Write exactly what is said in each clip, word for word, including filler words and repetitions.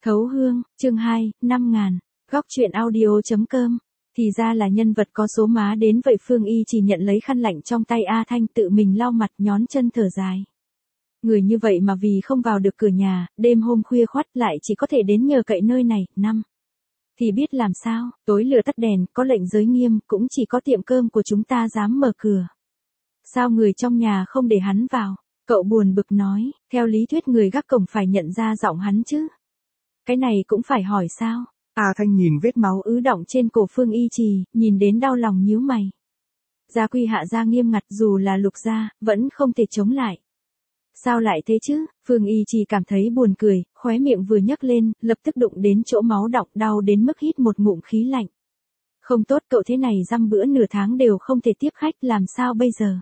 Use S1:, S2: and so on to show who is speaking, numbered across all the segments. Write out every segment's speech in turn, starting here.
S1: Thấu Hương, chương hai, năm ngàn, góc truyện audio chấm com. Thì ra là nhân vật có số má đến vậy. Phương Y chỉ nhận lấy khăn lạnh trong tay A Thanh, tự mình lau mặt, nhón chân thở dài. Người như vậy mà vì không vào được cửa nhà, đêm hôm khuya khoắt lại chỉ có thể đến nhờ cậy nơi này. Năm thì biết làm sao, tối lửa tắt đèn, có lệnh giới nghiêm, cũng chỉ có tiệm cơm của chúng ta dám mở cửa. Sao người trong nhà không để hắn vào? Cậu buồn bực nói, theo lý thuyết người gác cổng phải nhận ra giọng hắn chứ. Cái này cũng phải hỏi sao?
S2: A Thanh nhìn vết máu
S1: ứ đọng trên cổ Phương Y Trì, nhìn đến đau lòng nhíu mày. Gia quy hạ gia nghiêm ngặt, dù là Lục gia, vẫn không thể chống lại. Sao lại thế chứ? Phương Y Trì cảm thấy buồn cười, khóe miệng vừa nhấc lên, lập tức đụng đến chỗ máu đọng, đau đến mức hít một ngụm khí lạnh. Không tốt, cậu thế này dăm bữa nửa tháng đều không thể tiếp khách, làm sao bây giờ?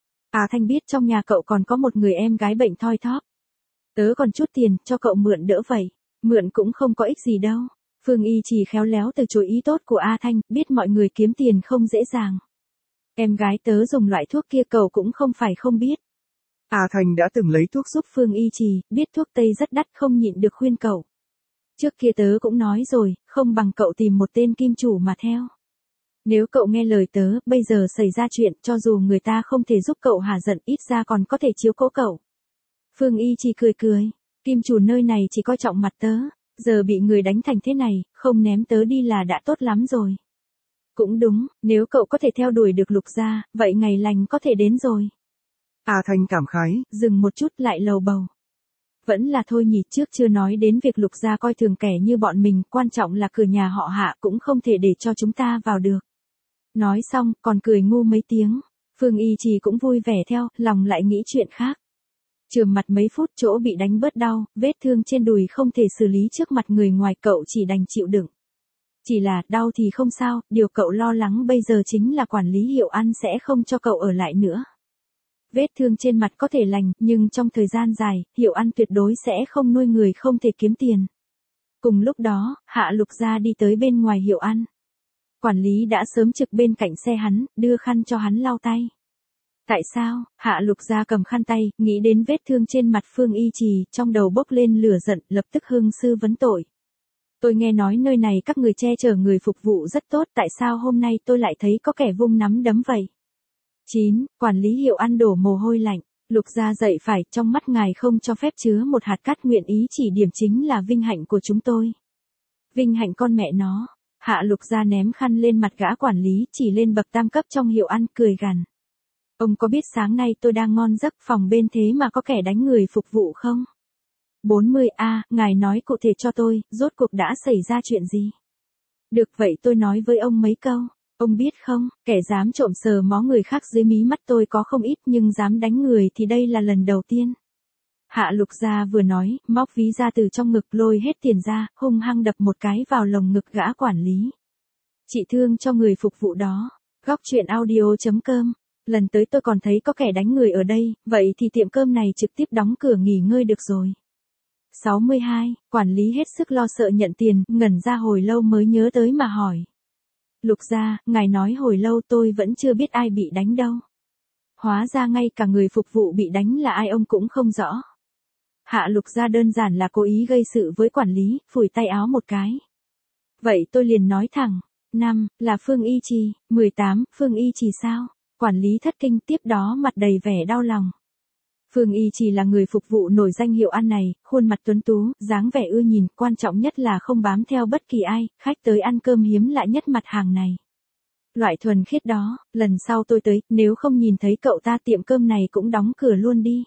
S1: A Thanh biết trong nhà cậu còn có một người em gái bệnh thoi thóp. Tớ còn chút tiền, cho cậu mượn đỡ vậy. Mượn cũng không có ích gì đâu. Phương Y chỉ khéo léo từ chối ý tốt của A Thanh, biết mọi người kiếm tiền không dễ dàng. Em gái tớ dùng loại thuốc kia cậu cũng không phải không biết.
S2: A Thanh đã từng lấy thuốc
S1: giúp Phương Y Trì, biết thuốc tây rất đắt, không nhịn được khuyên cậu. Trước kia tớ cũng nói rồi, không bằng cậu tìm một tên kim chủ mà theo. Nếu cậu nghe lời tớ, bây giờ xảy ra chuyện, cho dù người ta không thể giúp cậu hả giận, ít ra còn có thể chiếu cố cậu. Phương Y chỉ cười cười, kim chủ nơi này chỉ coi trọng mặt tớ, giờ bị người đánh thành thế này, không ném tớ đi là đã tốt lắm rồi. Cũng đúng, nếu cậu có thể theo đuổi được Lục gia, vậy ngày lành có thể đến rồi.
S2: A Thanh cảm khái,
S1: dừng một chút lại lầu bầu. Vẫn là thôi nhỉ, trước chưa nói đến việc Lục gia coi thường kẻ như bọn mình, quan trọng là cửa nhà họ Hạ cũng không thể để cho chúng ta vào được. Nói xong, còn cười ngu mấy tiếng. Phương Y Trì cũng vui vẻ theo, lòng lại nghĩ chuyện khác. Chườm mặt mấy phút, chỗ bị đánh bớt đau, vết thương trên đùi không thể xử lý trước mặt người ngoài, cậu chỉ đành chịu đựng. Chỉ là, đau thì không sao, điều cậu lo lắng bây giờ chính là quản lý Hiệu Ăn sẽ không cho cậu ở lại nữa. Vết thương trên mặt có thể lành, nhưng trong thời gian dài, Hiệu Ăn tuyệt đối sẽ không nuôi người không thể kiếm tiền. Cùng lúc đó, Hạ Lục gia đi tới bên ngoài Hiệu Ăn. Quản lý đã sớm trực bên cạnh xe hắn, đưa khăn cho hắn lau tay. Tại sao? Hạ Lục gia cầm khăn tay, nghĩ đến vết thương trên mặt Phương Y Trì, trong đầu bốc lên lửa giận, lập tức hưng sư vấn tội. Tôi nghe nói nơi này các người che chở người phục vụ rất tốt, tại sao hôm nay tôi lại thấy có kẻ vung nắm đấm vậy? chín. Quản lý Hiệu Ăn đổ mồ hôi lạnh. Lục gia dậy phải, trong mắt ngài không cho phép chứa một hạt cát, nguyện ý chỉ điểm chính là vinh hạnh của chúng tôi. Vinh hạnh con mẹ nó. Hạ Lục gia ném khăn lên mặt gã quản lý, chỉ lên bậc tam cấp trong Hiệu Ăn, cười gằn. Ông có biết sáng nay tôi đang ngon giấc, phòng bên thế mà có kẻ đánh người phục vụ không? bốn mươi A, ngài nói cụ thể cho tôi, rốt cuộc đã xảy ra chuyện gì? Được vậy tôi nói với ông mấy câu. Ông biết không, kẻ dám trộm sờ mó người khác dưới mí mắt tôi có không ít, nhưng dám đánh người thì đây là lần đầu tiên. Hạ Lục gia vừa nói, móc ví ra từ trong ngực, lôi hết tiền ra, hung hăng đập một cái vào lồng ngực gã quản lý. Chị thương cho người phục vụ đó. Góc truyện audio chấm com. Lần tới tôi còn thấy có kẻ đánh người ở đây, vậy thì tiệm cơm này trực tiếp đóng cửa nghỉ ngơi được rồi. sáu mươi hai, quản lý hết sức lo sợ nhận tiền, ngẩn ra hồi lâu mới nhớ tới mà hỏi. Lục gia, ngài nói hồi lâu tôi vẫn chưa biết ai bị đánh đâu. Hóa ra ngay cả người phục vụ bị đánh là ai ông cũng không rõ. Hạ Lục gia đơn giản là cố ý gây sự với quản lý, phủi tay áo một cái. Vậy tôi liền nói thẳng. Năm, là Phương Y Trì. mười tám, Phương Y Trì sao? Quản lý thất kinh, tiếp đó mặt đầy vẻ đau lòng. Phương Y Trì là người phục vụ nổi danh Hiệu Ăn này, khuôn mặt tuấn tú, dáng vẻ ưa nhìn, quan trọng nhất là không bám theo bất kỳ ai, khách tới ăn cơm hiếm lạ nhất mặt hàng này. Loại thuần khiết đó, lần sau tôi tới, nếu không nhìn thấy cậu ta tiệm cơm này cũng đóng cửa luôn đi.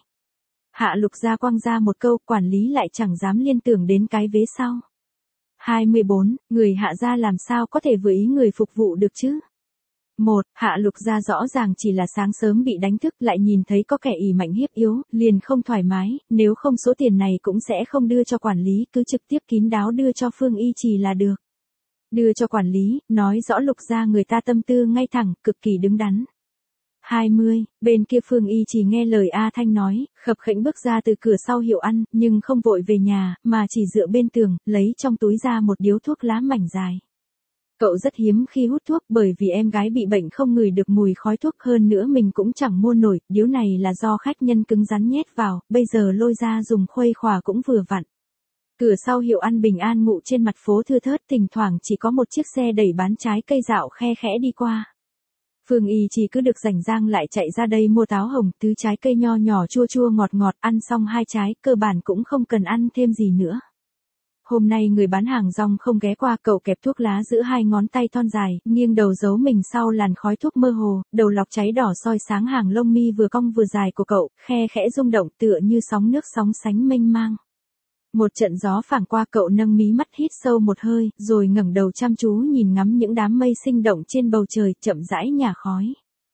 S1: Hạ Lục gia quăng ra một câu, quản lý lại chẳng dám liên tưởng đến cái vế sau. hai mươi bốn, người Hạ gia làm sao có thể vừa ý người phục vụ được chứ? Một, Hạ Lục gia rõ ràng chỉ là sáng sớm bị đánh thức, lại nhìn thấy có kẻ ỷ mạnh hiếp yếu, liền không thoải mái, nếu không số tiền này cũng sẽ không đưa cho quản lý, cứ trực tiếp kín đáo đưa cho Phương Y Trì là được. Đưa cho quản lý, nói rõ Lục gia người ta tâm tư ngay thẳng, cực kỳ đứng đắn. hai mươi, bên kia Phương Y Trì nghe lời A Thanh nói, khập khẽnh bước ra từ cửa sau Hiệu Ăn, nhưng không vội về nhà, mà chỉ dựa bên tường, lấy trong túi ra một điếu thuốc lá mảnh dài. Cậu rất hiếm khi hút thuốc, bởi vì em gái bị bệnh không ngửi được mùi khói thuốc, hơn nữa mình cũng chẳng mua nổi, điếu này là do khách nhân cứng rắn nhét vào, bây giờ lôi ra dùng khuây khỏa cũng vừa vặn. Cửa sau hiệu ăn bình an ngụ trên mặt phố thưa thớt, thỉnh thoảng chỉ có một chiếc xe đẩy bán trái cây dạo khe khẽ đi qua. Phương Y chỉ cứ được rảnh rang lại chạy ra đây mua táo hồng, thứ trái cây nho nhỏ chua chua ngọt ngọt, ăn xong hai trái, cơ bản cũng không cần ăn thêm gì nữa. Hôm nay người bán hàng rong không ghé qua, cậu kẹp thuốc lá giữa hai ngón tay thon dài, nghiêng đầu giấu mình sau làn khói thuốc mơ hồ, đầu lọc cháy đỏ soi sáng hàng lông mi vừa cong vừa dài của cậu, khe khẽ rung động tựa như sóng nước sóng sánh mênh mang. Một trận gió phảng qua, cậu nâng mí mắt hít sâu một hơi, rồi ngẩng đầu chăm chú nhìn ngắm những đám mây sinh động trên bầu trời, chậm rãi nhả khói.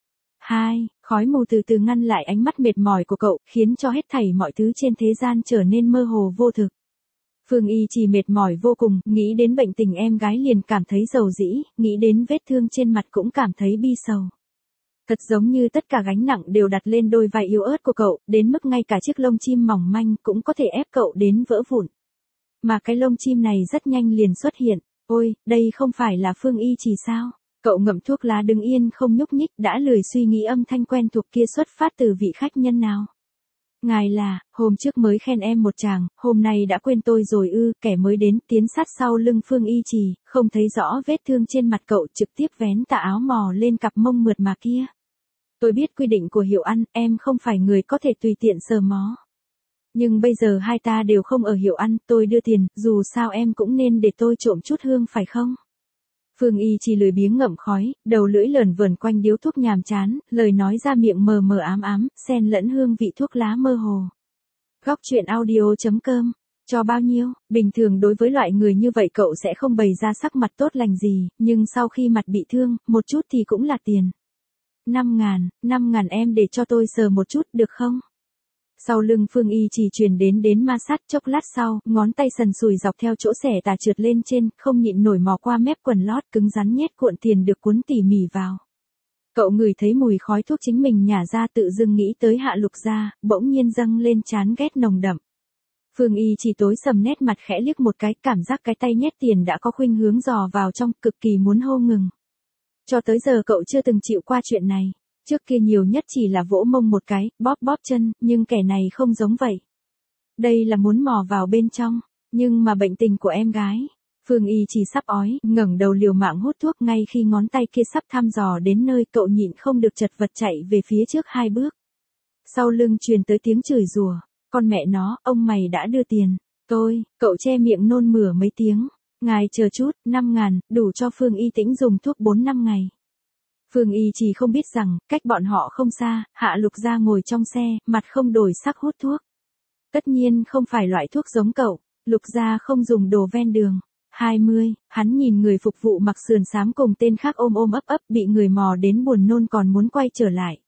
S1: Hai, khói mù từ từ ngăn lại ánh mắt mệt mỏi của cậu, khiến cho hết thảy mọi thứ trên thế gian trở nên mơ hồ vô thực. Phương Y chỉ mệt mỏi vô cùng, nghĩ đến bệnh tình em gái liền cảm thấy dầu dĩ, nghĩ đến vết thương trên mặt cũng cảm thấy bi sầu. Thật giống như tất cả gánh nặng đều đặt lên đôi vai yếu ớt của cậu, đến mức ngay cả chiếc lông chim mỏng manh cũng có thể ép cậu đến vỡ vụn. Mà cái lông chim này rất nhanh liền xuất hiện, ôi, đây không phải là Phương Y chỉ sao? Cậu ngậm thuốc lá đứng yên không nhúc nhích, đã lười suy nghĩ âm thanh quen thuộc kia xuất phát từ vị khách nhân nào. Ngài là, hôm trước mới khen em một tràng, hôm nay đã quên tôi rồi ư? Kẻ mới đến tiến sát sau lưng Phương Y Trì, không thấy rõ vết thương trên mặt cậu, trực tiếp vén tà áo mò lên cặp mông mượt mà kia. Tôi biết quy định của hiệu ăn, em không phải người có thể tùy tiện sờ mó. Nhưng bây giờ hai ta đều không ở hiệu ăn, tôi đưa tiền, dù sao em cũng nên để tôi trộm chút hương phải không? Phương Y chỉ lười biếng ngậm khói, đầu lưỡi lởn vởn quanh điếu thuốc nhàm chán, lời nói ra miệng mờ mờ ám ám, xen lẫn hương vị thuốc lá mơ hồ. Góc truyện audio chấm com, cho bao nhiêu? Bình thường đối với loại người như vậy cậu sẽ không bày ra sắc mặt tốt lành gì, nhưng sau khi mặt bị thương, một chút thì cũng là tiền. Năm ngàn, năm ngàn em để cho tôi sờ một chút được không? Sau lưng Phương Y chỉ truyền đến đến ma sát, chốc lát sau, ngón tay sần sùi dọc theo chỗ xẻ tà trượt lên trên, không nhịn nổi mò qua mép quần lót cứng rắn nhét cuộn tiền được cuốn tỉ mỉ vào. Cậu ngửi thấy mùi khói thuốc chính mình nhả ra, tự dưng nghĩ tới Hạ Lục Gia, bỗng nhiên dâng lên chán ghét nồng đậm. Phương Y chỉ tối sầm nét mặt khẽ liếc một cái, cảm giác cái tay nhét tiền đã có khuynh hướng dò vào trong, cực kỳ muốn hô ngừng. Cho tới giờ cậu chưa từng chịu qua chuyện này. Trước kia nhiều nhất chỉ là vỗ mông một cái, bóp bóp chân, nhưng kẻ này không giống vậy. Đây là muốn mò vào bên trong, nhưng mà bệnh tình của em gái. Phương Y chỉ sắp ói, ngẩng đầu liều mạng hút thuốc, ngay khi ngón tay kia sắp thăm dò đến nơi, cậu nhịn không được chật vật chạy về phía trước hai bước. Sau lưng truyền tới tiếng chửi rủa, con mẹ nó, ông mày đã đưa tiền. Tôi, cậu che miệng nôn mửa mấy tiếng. Ngài chờ chút, năm ngàn, đủ cho Phương Y Tĩnh dùng thuốc bốn năm ngày. Phương Y chỉ không biết rằng, cách bọn họ không xa, Hạ Lục Gia ngồi trong xe, mặt không đổi sắc hút thuốc. Tất nhiên không phải loại thuốc giống cậu, Lục Gia không dùng đồ ven đường. hai mươi, hắn nhìn người phục vụ mặc sườn xám cùng tên khác ôm ôm ấp ấp, bị người mò đến buồn nôn còn muốn quay trở lại.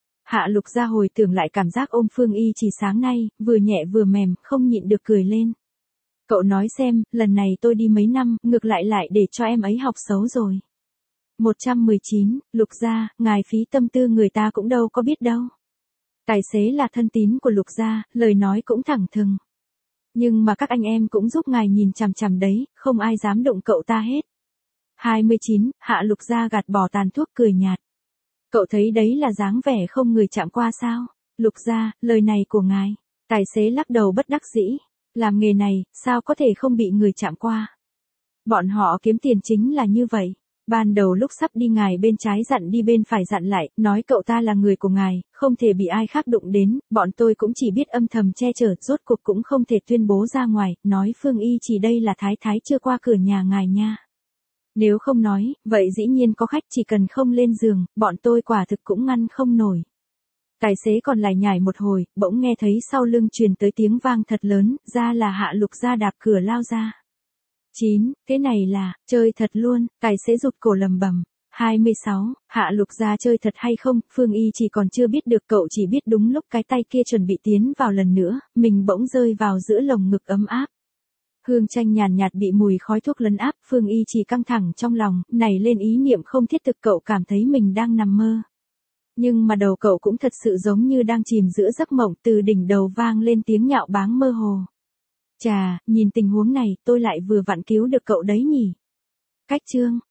S1: Hạ Lục Gia hồi tưởng lại cảm giác ôm Phương Y chỉ sáng nay, vừa nhẹ vừa mềm, không nhịn được cười lên. Cậu nói xem, lần này tôi đi mấy năm, ngược lại lại để cho em ấy học xấu rồi. một trăm mười chín, Lục Gia, ngài phí tâm tư người ta cũng đâu có biết đâu. Tài xế là thân tín của Lục Gia, lời nói cũng thẳng thừng. Nhưng mà các anh em cũng giúp ngài nhìn chằm chằm đấy, không ai dám đụng cậu ta hết. hai mươi chín, Hạ Lục Gia gạt bỏ tàn thuốc cười nhạt. Cậu thấy đấy là dáng vẻ không người chạm qua sao? Lục Gia, lời này của ngài. Tài xế lắc đầu bất đắc dĩ. Làm nghề này, sao có thể không bị người chạm qua? Bọn họ kiếm tiền chính là như vậy. Ban đầu lúc sắp đi ngài bên trái dặn đi bên phải dặn lại, nói cậu ta là người của ngài, không thể bị ai khác đụng đến, bọn tôi cũng chỉ biết âm thầm che chở, rốt cuộc cũng không thể tuyên bố ra ngoài, nói Phương Y chỉ đây là thái thái chưa qua cửa nhà ngài nha. Nếu không nói, vậy dĩ nhiên có khách chỉ cần không lên giường, bọn tôi quả thực cũng ngăn không nổi. Tài xế còn lải nhải một hồi, bỗng nghe thấy sau lưng truyền tới tiếng vang thật lớn, ra là Hạ Lục Gia đạp cửa lao ra. chín, cái này là, chơi thật luôn, tài xế rụt cổ lầm bầm. hai mươi sáu, Hạ Lục Gia chơi thật hay không, Phương Y chỉ còn chưa biết được, cậu chỉ biết đúng lúc cái tay kia chuẩn bị tiến vào lần nữa, mình bỗng rơi vào giữa lồng ngực ấm áp. Hương chanh nhàn nhạt bị mùi khói thuốc lấn áp, Phương Y chỉ căng thẳng trong lòng, nảy lên ý niệm không thiết thực, cậu cảm thấy mình đang nằm mơ. Nhưng mà đầu cậu cũng thật sự giống như đang chìm giữa giấc mộng, từ đỉnh đầu vang lên tiếng nhạo báng mơ hồ. Chà, nhìn tình huống này, tôi lại vừa vặn cứu được cậu đấy nhỉ. Cách chương.